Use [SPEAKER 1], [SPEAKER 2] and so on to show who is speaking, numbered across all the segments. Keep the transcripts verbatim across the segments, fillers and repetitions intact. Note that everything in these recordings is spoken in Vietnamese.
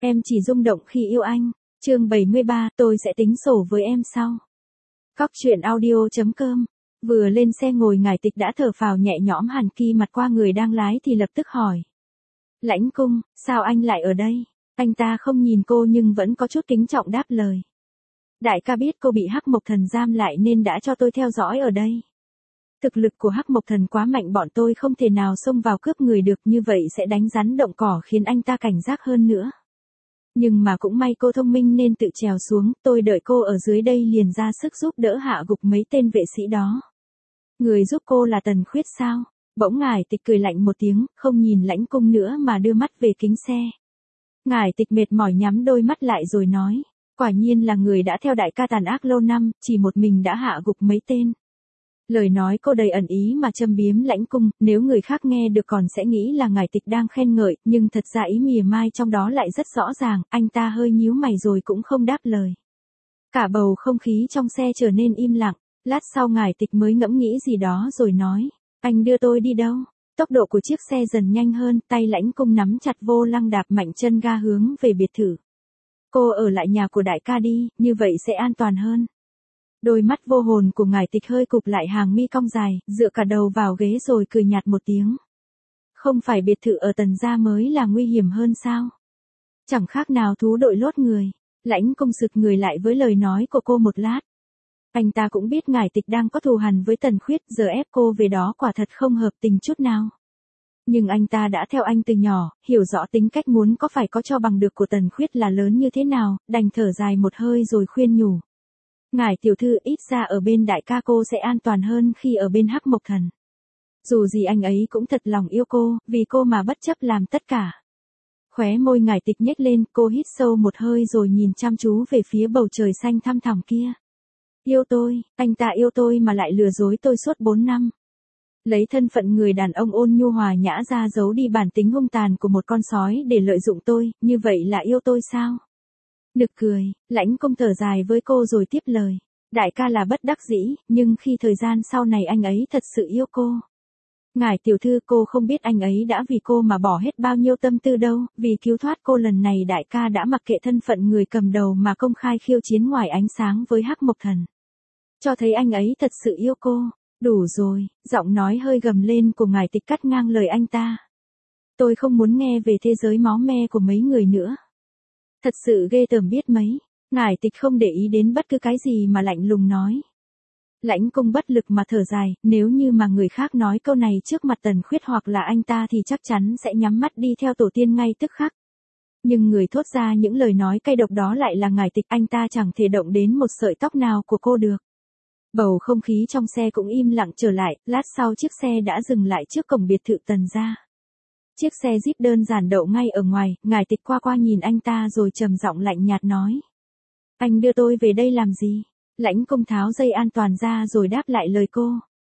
[SPEAKER 1] Em chỉ rung động khi yêu anh. Chương bảy mươi ba, tôi sẽ tính sổ với em sau. Cóc truyện audio chấm com. Vừa lên xe ngồi Ngải Tịch đã thở phào nhẹ nhõm hẳn khi mặt qua người đang lái thì lập tức hỏi. Lãnh Cung, sao anh lại ở đây? Anh ta không nhìn cô nhưng vẫn có chút kính trọng đáp lời. Đại ca biết cô bị Hắc Mộc Thần giam lại nên đã cho tôi theo dõi ở đây. Thực lực của Hắc Mộc Thần quá mạnh, bọn tôi không thể nào xông vào cướp người được, như vậy sẽ đánh rắn động cỏ khiến anh ta cảnh giác hơn nữa. Nhưng mà cũng may cô thông minh nên tự trèo xuống, tôi đợi cô ở dưới đây liền ra sức giúp đỡ hạ gục mấy tên vệ sĩ đó. Người giúp cô là Tần Khuyết sao? Bỗng Ngải Tịch cười lạnh một tiếng, không nhìn Lãnh Cung nữa mà đưa mắt về kính xe. Ngải Tịch mệt mỏi nhắm đôi mắt lại rồi nói, quả nhiên là người đã theo đại ca tàn ác lâu năm, chỉ một mình đã hạ gục mấy tên. Lời nói cô đầy ẩn ý mà châm biếm Lãnh Cung, nếu người khác nghe được còn sẽ nghĩ là Ngải Tịch đang khen ngợi, nhưng thật ra ý mỉa mai trong đó lại rất rõ ràng. Anh ta hơi nhíu mày rồi cũng không đáp lời. Cả bầu không khí trong xe trở nên im lặng, lát sau Ngải Tịch mới ngẫm nghĩ gì đó rồi nói, anh đưa tôi đi đâu? Tốc độ của chiếc xe dần nhanh hơn, tay Lãnh Cung nắm chặt vô lăng đạp mạnh chân ga hướng về biệt thự. Cô ở lại nhà của đại ca đi, như vậy sẽ an toàn hơn. Đôi mắt vô hồn của Ngải Tịch hơi cụp lại, hàng mi cong dài, dựa cả đầu vào ghế rồi cười nhạt một tiếng. Không phải biệt thự ở Tần gia mới là nguy hiểm hơn sao? Chẳng khác nào thú đội lốt người. Lãnh Cung sực người lại với lời nói của cô một lát. Anh ta cũng biết Ngải Tịch đang có thù hằn với Tần Khuyết, giờ ép cô về đó quả thật không hợp tình chút nào. Nhưng anh ta đã theo anh từ nhỏ, hiểu rõ tính cách muốn có phải có cho bằng được của Tần Khuyết là lớn như thế nào, đành thở dài một hơi rồi khuyên nhủ. Ngải tiểu thư, ít ra ở bên đại ca cô sẽ an toàn hơn khi ở bên Hắc Mộc Thần. Dù gì anh ấy cũng thật lòng yêu cô, vì cô mà bất chấp làm tất cả. Khóe môi Ngải Tịch nhếch lên, cô hít sâu một hơi rồi nhìn chăm chú về phía bầu trời xanh thăm thẳm kia. Yêu tôi, anh ta yêu tôi mà lại lừa dối tôi suốt bốn năm. Lấy thân phận người đàn ông ôn nhu hòa nhã ra giấu đi bản tính hung tàn của một con sói để lợi dụng tôi, như vậy là yêu tôi sao? Nực cười, Lãnh Cung thở dài với cô rồi tiếp lời. Đại ca là bất đắc dĩ, nhưng khi thời gian sau này anh ấy thật sự yêu cô. Ngải tiểu thư, cô không biết anh ấy đã vì cô mà bỏ hết bao nhiêu tâm tư đâu, vì cứu thoát cô lần này đại ca đã mặc kệ thân phận người cầm đầu mà công khai khiêu chiến ngoài ánh sáng với Hắc Mộc Thần. Cho thấy anh ấy thật sự yêu cô. Đủ rồi, giọng nói hơi gầm lên của Ngải Tịch cắt ngang lời anh ta. Tôi không muốn nghe về thế giới máu me của mấy người nữa. Thật sự ghê tởm biết mấy. Ngải Tịch không để ý đến bất cứ cái gì mà lạnh lùng nói. Lãnh Cung bất lực mà thở dài, nếu như mà người khác nói câu này trước mặt Tần Khuyết hoặc là anh ta thì chắc chắn sẽ nhắm mắt đi theo tổ tiên ngay tức khắc. Nhưng người thốt ra những lời nói cay độc đó lại là Ngải Tịch, anh ta chẳng thể động đến một sợi tóc nào của cô được. Bầu không khí trong xe cũng im lặng trở lại, lát sau chiếc xe đã dừng lại trước cổng biệt thự Tần gia. Chiếc xe Jeep đơn giản đậu ngay ở ngoài, Ngải Tịch qua qua nhìn anh ta rồi trầm giọng lạnh nhạt nói. Anh đưa tôi về đây làm gì? Lãnh Cung tháo dây an toàn ra rồi đáp lại lời cô.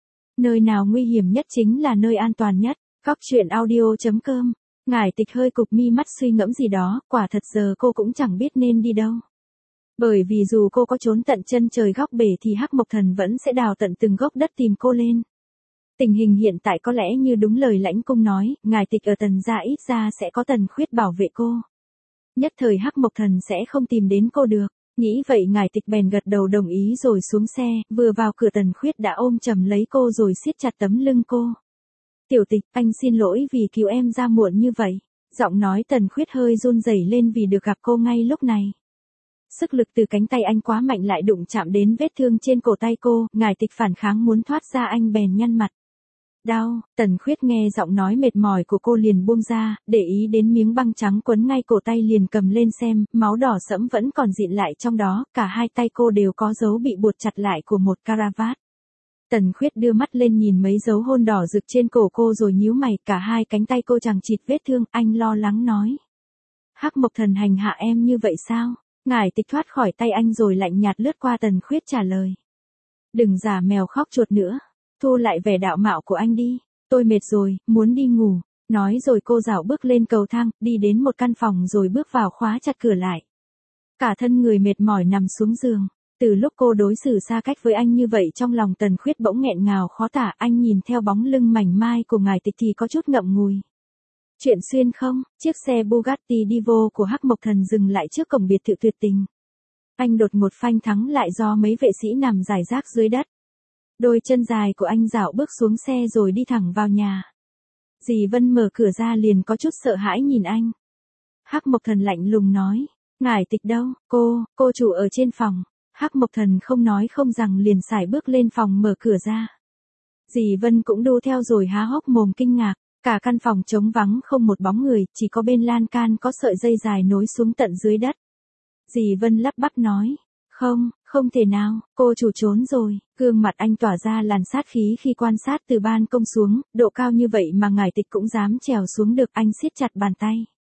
[SPEAKER 1] Nơi nào nguy hiểm nhất chính là nơi an toàn nhất. Cóc truyện audio chấm com. Ngải Tịch hơi cụp mi mắt suy ngẫm gì đó, quả thật giờ cô cũng chẳng biết nên đi đâu. Bởi vì dù cô có trốn tận chân trời góc bể thì Hắc Mộc Thần vẫn sẽ đào tận từng gốc đất tìm cô lên. Tình hình hiện tại có lẽ như đúng lời Lãnh Cung nói, Ngải Tịch ở Tần gia ít ra sẽ có Tần Khuyết bảo vệ cô. Nhất thời Hắc Mộc Thần sẽ không tìm đến cô được. Nghĩ vậy Ngải Tịch bèn gật đầu đồng ý rồi xuống xe, vừa vào cửa Tần Khuyết đã ôm chầm lấy cô rồi siết chặt tấm lưng cô. Tiểu Tịch, anh xin lỗi vì cứu em ra muộn như vậy. Giọng nói Tần Khuyết hơi run rẩy lên vì được gặp cô ngay lúc này. Sức lực từ cánh tay anh quá mạnh lại đụng chạm đến vết thương trên cổ tay cô, Ngải Tịch phản kháng muốn thoát ra, anh bèn nhăn mặt. Đau, Tần Khuyết nghe giọng nói mệt mỏi của cô liền buông ra, để ý đến miếng băng trắng quấn ngay cổ tay liền cầm lên xem, máu đỏ sẫm vẫn còn dịn lại trong đó, cả hai tay cô đều có dấu bị buộc chặt lại của một caravat. Tần Khuyết đưa mắt lên nhìn mấy dấu hôn đỏ rực trên cổ cô rồi nhíu mày, cả hai cánh tay cô chằng chịt vết thương, anh lo lắng nói. Hắc Mộc Thần hành hạ em như vậy sao? Ngải Tịch thoát khỏi tay anh rồi lạnh nhạt lướt qua Tần Khuyết trả lời. Đừng giả mèo khóc chuột nữa. Thu lại vẻ đạo mạo của anh đi. Tôi mệt rồi, muốn đi ngủ. Nói rồi cô dạo bước lên cầu thang, đi đến một căn phòng rồi bước vào khóa chặt cửa lại. Cả thân người mệt mỏi nằm xuống giường. Từ lúc cô đối xử xa cách với anh như vậy trong lòng Tần Khuyết bỗng nghẹn ngào khó tả, anh nhìn theo bóng lưng mảnh mai của Ngải Tịch thì có chút ngậm ngùi. Chuyện xuyên không, chiếc xe Bugatti Divo của Hắc Mộc Thần dừng lại trước cổng biệt thự tuyệt tình. Anh đột ngột phanh thắng lại do mấy vệ sĩ nằm rải rác dưới đất. Đôi chân dài của anh dạo bước xuống xe rồi đi thẳng vào nhà. Dì Vân mở cửa ra liền có chút sợ hãi nhìn anh. Hắc Mộc Thần lạnh lùng nói, ngải tịch đâu, cô, cô chủ ở trên phòng. Hắc Mộc Thần không nói không rằng liền sải bước lên phòng mở cửa ra. Dì Vân cũng đu theo rồi há hốc mồm kinh ngạc, cả căn phòng trống vắng không một bóng người, chỉ có bên lan can có sợi dây dài nối xuống tận dưới đất. Dì Vân lắp bắp nói, không, không thể nào, cô chủ trốn rồi. Gương mặt anh tỏa ra làn sát khí khi quan sát từ ban công xuống, độ cao như vậy mà ngải tịch cũng dám trèo xuống được. Anh siết chặt bàn tay.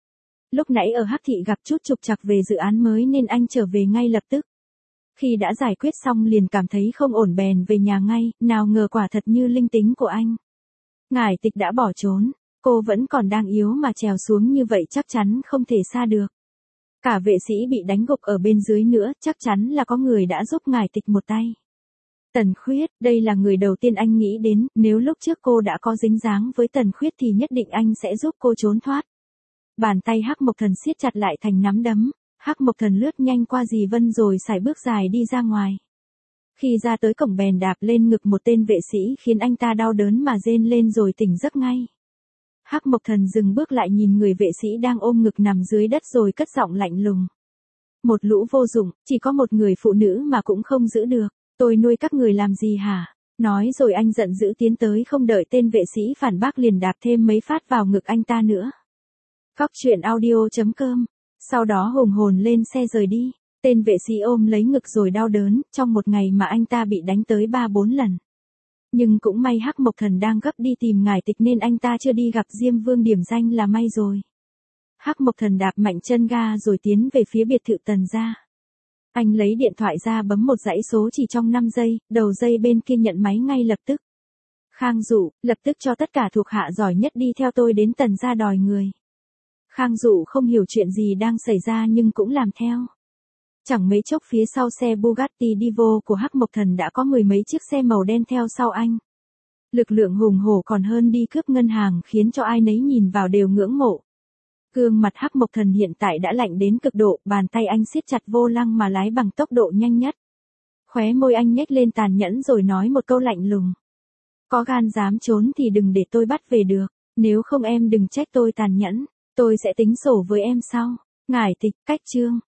[SPEAKER 1] Lúc nãy ở Hắc Thị gặp chút trục trặc về dự án mới nên anh trở về ngay lập tức. Khi đã giải quyết xong liền cảm thấy không ổn bèn về nhà ngay, nào ngờ quả thật như linh tính của anh. Ngải tịch đã bỏ trốn, cô vẫn còn đang yếu mà trèo xuống như vậy chắc chắn không thể xa được. Cả vệ sĩ bị đánh gục ở bên dưới nữa, chắc chắn là có người đã giúp ngải tịch một tay. Tần Khuyết, đây là người đầu tiên anh nghĩ đến, nếu lúc trước cô đã có dính dáng với Tần Khuyết thì nhất định anh sẽ giúp cô trốn thoát. Bàn tay Hắc Mộc Thần siết chặt lại thành nắm đấm, Hắc Mộc Thần lướt nhanh qua dì Vân rồi sải bước dài đi ra ngoài. Khi ra tới cổng bèn đạp lên ngực một tên vệ sĩ khiến anh ta đau đớn mà rên lên rồi tỉnh giấc ngay. Hắc Mộc Thần dừng bước lại nhìn người vệ sĩ đang ôm ngực nằm dưới đất rồi cất giọng lạnh lùng. Một lũ vô dụng, chỉ có một người phụ nữ mà cũng không giữ được, tôi nuôi các người làm gì hả? Nói rồi anh giận dữ tiến tới không đợi tên vệ sĩ phản bác liền đạp thêm mấy phát vào ngực anh ta nữa. Cóc truyện audio chấm com. Sau đó hùng hồn lên xe rời đi. Tên vệ sĩ ôm lấy ngực rồi đau đớn, trong một ngày mà anh ta bị đánh tới ba bốn lần. Nhưng cũng may Hắc Mộc Thần đang gấp đi tìm ngải tịch nên anh ta chưa đi gặp Diêm Vương điểm danh là may rồi. Hắc Mộc Thần đạp mạnh chân ga rồi tiến về phía biệt thự Tần gia. Anh lấy điện thoại ra bấm một dãy số chỉ trong năm giây, đầu dây bên kia nhận máy ngay lập tức. Khang Dụ, lập tức cho tất cả thuộc hạ giỏi nhất đi theo tôi đến Tần gia đòi người. Khang Dụ không hiểu chuyện gì đang xảy ra nhưng cũng làm theo. Chẳng mấy chốc phía sau xe Bugatti Divo của Hắc Mộc Thần đã có mười mấy chiếc xe màu đen theo sau anh. Lực lượng hùng hổ còn hơn đi cướp ngân hàng khiến cho ai nấy nhìn vào đều ngưỡng mộ. Gương mặt Hắc Mộc Thần hiện tại đã lạnh đến cực độ, bàn tay anh siết chặt vô lăng mà lái bằng tốc độ nhanh nhất. Khóe môi anh nhếch lên tàn nhẫn rồi nói một câu lạnh lùng. Có gan dám trốn thì đừng để tôi bắt về được, nếu không em đừng trách tôi tàn nhẫn, tôi sẽ tính sổ với em sau. Ngải tịch, cách chương.